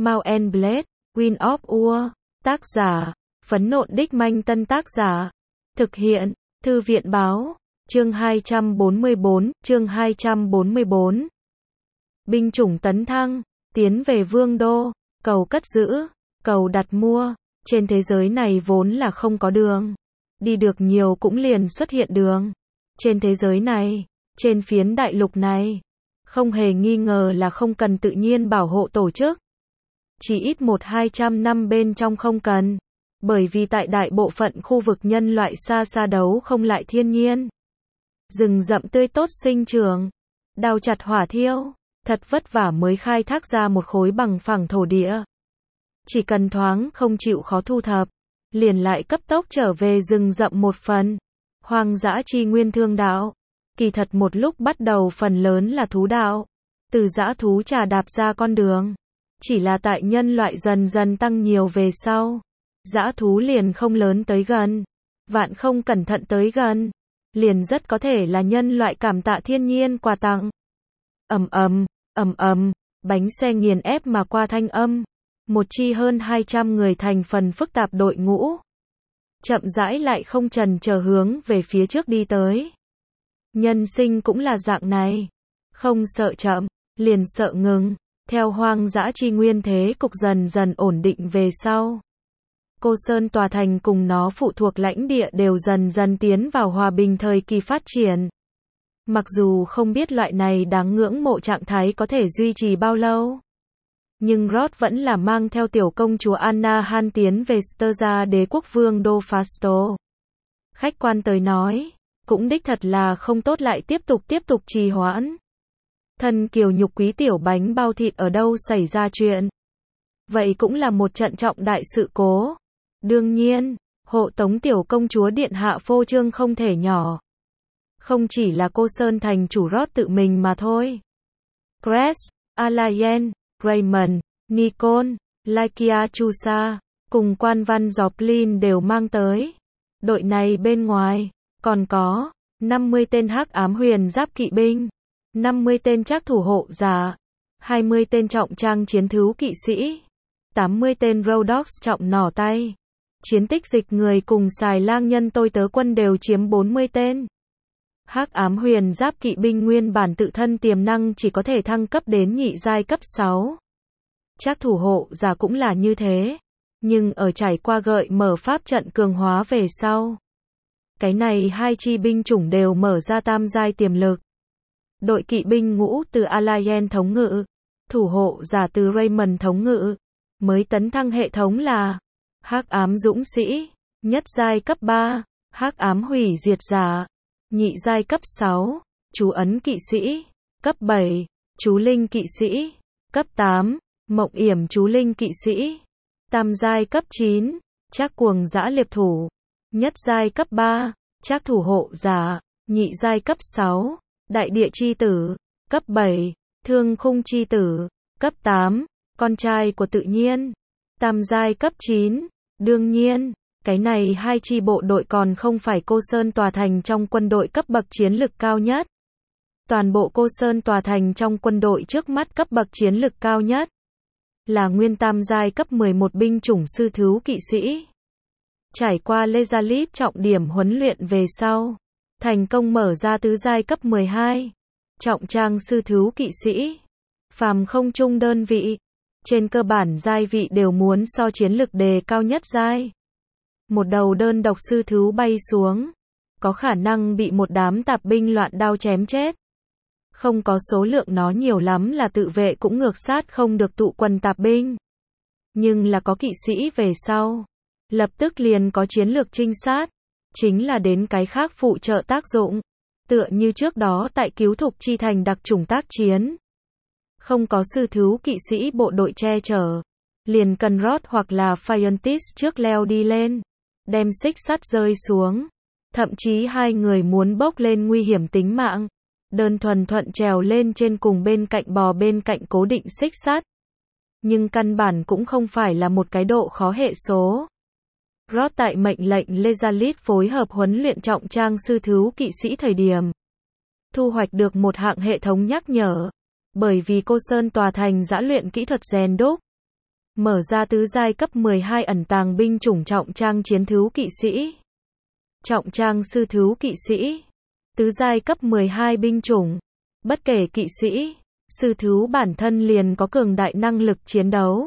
Mount and Blade, Wind of War, tác giả, Phấn Nộn Đích Manh Tân tác giả, thực hiện, Thư viện báo, chương 244, chương 244. Binh chủng tấn thăng, tiến về vương đô, cầu cất giữ, cầu đặt mua, trên thế giới này vốn là không có đường. Đi được nhiều cũng liền xuất hiện đường. Trên thế giới này, trên phiến đại lục này, không hề nghi ngờ là không cần tự nhiên bảo hộ tổ chức. Chỉ ít 100-200 năm bên trong không cần. Bởi vì tại đại bộ phận khu vực nhân loại xa xa đấu không lại thiên nhiên. Rừng rậm tươi tốt sinh trưởng, đào chặt hỏa thiêu, thật vất vả mới khai thác ra một khối bằng phẳng thổ địa. Chỉ cần thoáng không chịu khó thu thập, liền lại cấp tốc trở về rừng rậm một phần. Hoang dã chi nguyên thương đạo. Kỳ thật một lúc bắt đầu phần lớn là thú đạo. Từ dã thú trà đạp ra con đường. Chỉ là tại nhân loại dần dần tăng nhiều về sau. Dã thú liền không lớn tới gần. Vạn không cẩn thận tới gần. Liền rất có thể là nhân loại cảm tạ thiên nhiên quà tặng. Ầm ầm, bánh xe nghiền ép mà qua thanh âm. Một chi hơn 200 người thành phần phức tạp đội ngũ. Chậm rãi lại không chần chờ hướng về phía trước đi tới. Nhân sinh cũng là dạng này. Không sợ chậm, liền sợ ngừng. Theo hoang dã chi nguyên thế cục dần dần ổn định về sau. Cô Sơn tòa thành cùng nó phụ thuộc lãnh địa đều dần dần tiến vào hòa bình thời kỳ phát triển. Mặc dù không biết loại này đáng ngưỡng mộ trạng thái có thể duy trì bao lâu. Nhưng Rod vẫn là mang theo tiểu công chúa Anna Han tiến về Sterza đế quốc vương đô Fasto. Khách quan tới nói, cũng đích thật là không tốt lại tiếp tục trì hoãn. Thân kiều nhục quý tiểu bánh bao thịt ở đâu xảy ra chuyện. Vậy cũng là một trận trọng đại sự cố. Đương nhiên, hộ tống tiểu công chúa điện hạ phô trương không thể nhỏ. Không chỉ là cô Sơn thành chủ Rod tự mình mà thôi. Cress, Alayen, Raymond, Nikon, Lykia Chusa, cùng quan văn Joplin đều mang tới. Đội này bên ngoài, còn có 50 tên hắc ám huyền giáp kỵ binh, 50 tên trác thủ hộ giả, 20 tên trọng trang chiến thú kỵ sĩ, 80 tên Rhodox trọng nỏ tay. Chiến tích dịch người cùng xài lang nhân tôi tớ quân đều chiếm 40 tên. Hắc ám huyền giáp kỵ binh nguyên bản tự thân tiềm năng chỉ có thể thăng cấp đến nhị giai cấp 6. Trác thủ hộ giả cũng là như thế. Nhưng ở trải qua gợi mở pháp trận cường hóa về sau. Cái này hai chi binh chủng đều mở ra tam giai tiềm lực. Đội kỵ binh ngũ từ Alayen thống ngự. Thủ hộ giả từ Raymond thống ngự. Mới tấn thăng hệ thống là hắc ám dũng sĩ, nhất giai cấp 3, hắc ám hủy diệt giả, nhị giai cấp 6, chú ấn kỵ sĩ, cấp 7, chú linh kỵ sĩ, cấp 8, mộng yểm chú linh kỵ sĩ, tam giai cấp 9, trác cuồng dã liệp thủ, nhất giai cấp 3, trác thủ hộ giả, nhị giai cấp 6, đại địa chi tử, cấp 7, thương khung chi tử, cấp 8, con trai của tự nhiên, tam giai cấp 9. Đương nhiên, cái này hai chi bộ đội còn không phải cô Sơn tòa thành trong quân đội cấp bậc chiến lực cao nhất. Toàn bộ cô Sơn tòa thành trong quân đội trước mắt cấp bậc chiến lực cao nhất là nguyên tam giai cấp 11 binh chủng sư thú kỵ sĩ. Trải qua Lezalit trọng điểm huấn luyện về sau, thành công mở ra tứ giai cấp 12, trọng trang sư thú kỵ sĩ. Phàm không chung đơn vị, trên cơ bản giai vị đều muốn so chiến lực đề cao nhất giai. Một đầu đơn độc sư thú bay xuống, có khả năng bị một đám tạp binh loạn đao chém chết. Không có số lượng nó nhiều lắm là tự vệ cũng ngược sát không được tụ quần tạp binh. Nhưng là có kỵ sĩ về sau, lập tức liền có chiến lược trinh sát, chính là đến cái khác phụ trợ tác dụng. Tựa như trước đó tại cứu thục chi thành đặc chủng tác chiến. Không có sư thú kỵ sĩ bộ đội che chở, liền cần Rod hoặc là Phiontis trước leo đi lên, đem xích sắt rơi xuống. Thậm chí hai người muốn bốc lên nguy hiểm tính mạng, đơn thuần thuận trèo lên trên cùng bên cạnh bò bên cạnh cố định xích sắt. Nhưng căn bản cũng không phải là một cái độ khó hệ số. Rod tại mệnh lệnh Lezalit phối hợp huấn luyện trọng trang sư thú kỵ sĩ thời điểm, thu hoạch được một hạng hệ thống nhắc nhở. Bởi vì cô Sơn tòa thành giã luyện kỹ thuật rèn đúc. Mở ra tứ giai cấp 12 ẩn tàng binh chủng trọng trang chiến thú kỵ sĩ. Trọng trang sư thú kỵ sĩ. Tứ giai cấp 12 binh chủng. Bất kể kỵ sĩ, sư thú bản thân liền có cường đại năng lực chiến đấu.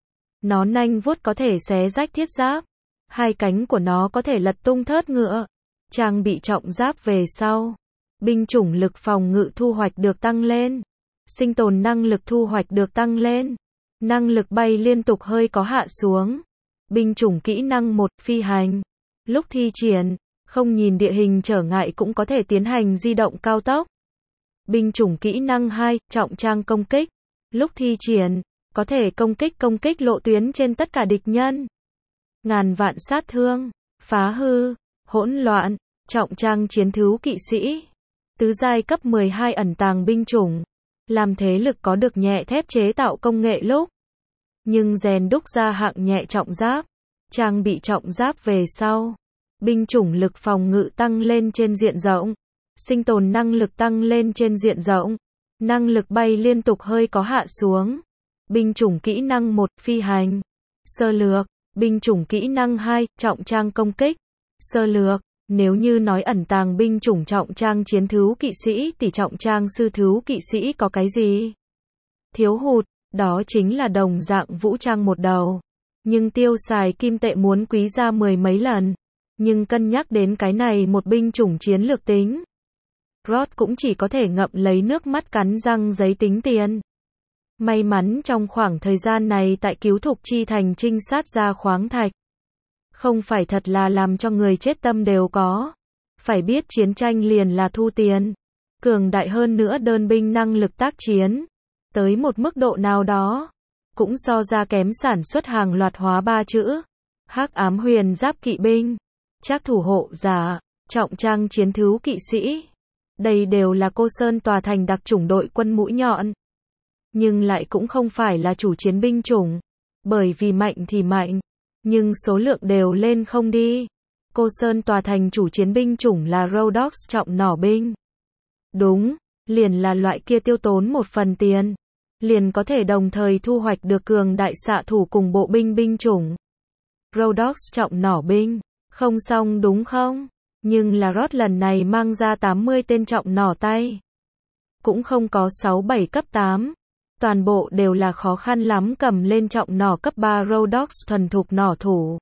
Nó nanh vuốt có thể xé rách thiết giáp. Hai cánh của nó có thể lật tung thớt ngựa. Trang bị trọng giáp về sau. Binh chủng lực phòng ngự thu hoạch được tăng lên. Sinh tồn năng lực thu hoạch được tăng lên. Năng lực bay liên tục hơi có hạ xuống. Binh chủng kỹ năng 1 phi hành. Lúc thi triển, không nhìn địa hình trở ngại cũng có thể tiến hành di động cao tốc. Binh chủng kỹ năng 2 trọng trang công kích. Lúc thi triển, có thể công kích lộ tuyến trên tất cả địch nhân. Ngàn vạn sát thương, phá hư, hỗn loạn, trọng trang chiến thú kỵ sĩ. Tứ giai cấp 12 ẩn tàng binh chủng. Làm thế lực có được nhẹ thép chế tạo công nghệ lúc. Nhưng rèn đúc ra hạng nhẹ trọng giáp. Trang bị trọng giáp về sau. Binh chủng lực phòng ngự tăng lên trên diện rộng. Sinh tồn năng lực tăng lên trên diện rộng. Năng lực bay liên tục hơi có hạ xuống. Binh chủng kỹ năng 1 phi hành. Sơ lược. Binh chủng kỹ năng 2 trọng trang công kích. Sơ lược. Nếu như nói ẩn tàng binh chủng trọng trang chiến thú kỵ sĩ thì trọng trang sư thú kỵ sĩ có cái gì? Thiếu hụt, đó chính là đồng dạng vũ trang một đầu. Nhưng tiêu xài kim tệ muốn quý ra mười mấy lần. Nhưng cân nhắc đến cái này một binh chủng chiến lược tính. Rod cũng chỉ có thể ngậm lấy nước mắt cắn răng giấy tính tiền. May mắn trong khoảng thời gian này tại Cứu Thục Chi Thành trinh sát ra khoáng thạch. Không phải thật là làm cho người chết tâm đều có. Phải biết chiến tranh liền là thu tiền. Cường đại hơn nữa đơn binh năng lực tác chiến. Tới một mức độ nào đó. Cũng so ra kém sản xuất hàng loạt hóa 3 chữ. Hắc ám huyền giáp kỵ binh. Trác thủ hộ giả. Trọng trang chiến thú kỵ sĩ. Đây đều là Cô Sơn Tòa Thành đặc chủng đội quân mũi nhọn. Nhưng lại cũng không phải là chủ chiến binh chủng. Bởi vì mạnh thì mạnh. Nhưng số lượng đều lên không đi. Cô Sơn Tòa Thành chủ chiến binh chủng là Rhodox trọng nỏ binh. Đúng, liền là loại kia tiêu tốn một phần tiền. Liền có thể đồng thời thu hoạch được cường đại xạ thủ cùng bộ binh binh chủng. Rhodox trọng nỏ binh. Không xong đúng không? Nhưng là Rod lần này mang ra 80 tên trọng nỏ tay. Cũng không có 6-7 cấp 8. Toàn bộ đều là khó khăn lắm cầm lên trọng nỏ cấp 3 Rhodox thuần thục nỏ thủ.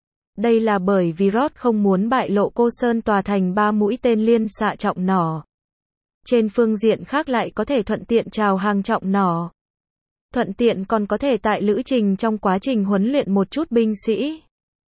Đây là bởi vì Rod không muốn bại lộ Cô Sơn Tòa Thành 3 mũi tên liên xạ trọng nỏ. Trên phương diện khác lại có thể thuận tiện chào hàng trọng nỏ. Thuận tiện còn có thể tại lữ trình trong quá trình huấn luyện một chút binh sĩ.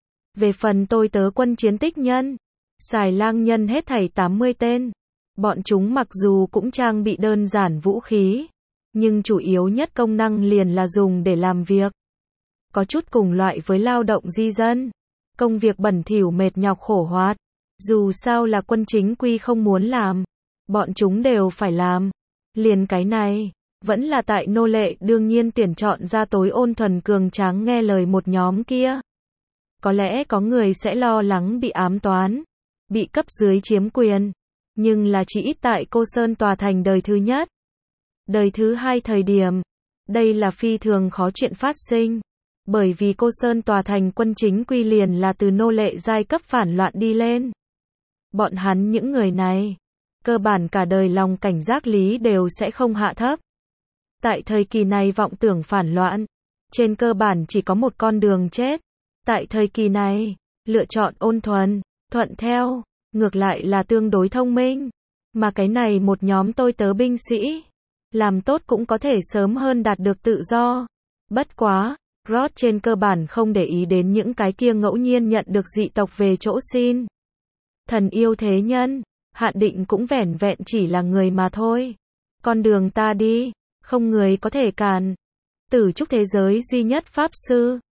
Về phần tôi tớ quân chiến tích nhân, xài lang nhân hết thảy 80 tên. Bọn chúng mặc dù cũng trang bị đơn giản vũ khí, nhưng chủ yếu nhất công năng liền là dùng để làm việc. Có chút cùng loại với lao động di dân. Công việc bẩn thỉu mệt nhọc khổ hoạt. Dù sao là quân chính quy không muốn làm. Bọn chúng đều phải làm. Liền cái này, vẫn là tại nô lệ đương nhiên tuyển chọn ra tối ôn thuần cường tráng nghe lời một nhóm kia. Có lẽ có người sẽ lo lắng bị ám toán, bị cấp dưới chiếm quyền. Nhưng là chỉ ít tại Cô Sơn Tòa Thành đời thứ nhất. Đời thứ hai thời điểm. Đây là phi thường khó chuyện phát sinh. Bởi vì Cô Sơn Tòa Thành quân chính quy liền là từ nô lệ giai cấp phản loạn đi lên. Bọn hắn những người này, cơ bản cả đời lòng cảnh giác lý đều sẽ không hạ thấp. Tại thời kỳ này vọng tưởng phản loạn, trên cơ bản chỉ có một con đường chết. Tại thời kỳ này, lựa chọn ôn thuần, thuận theo, ngược lại là tương đối thông minh. Mà cái này một nhóm tôi tớ binh sĩ, làm tốt cũng có thể sớm hơn đạt được tự do. Bất quá, Rod trên cơ bản không để ý đến những cái kia ngẫu nhiên nhận được dị tộc về chỗ xin. Thần yêu thế nhân, hạn định cũng vẻn vẹn chỉ là người mà thôi. Con đường ta đi, không người có thể cản. Tử trúc thế giới duy nhất pháp sư,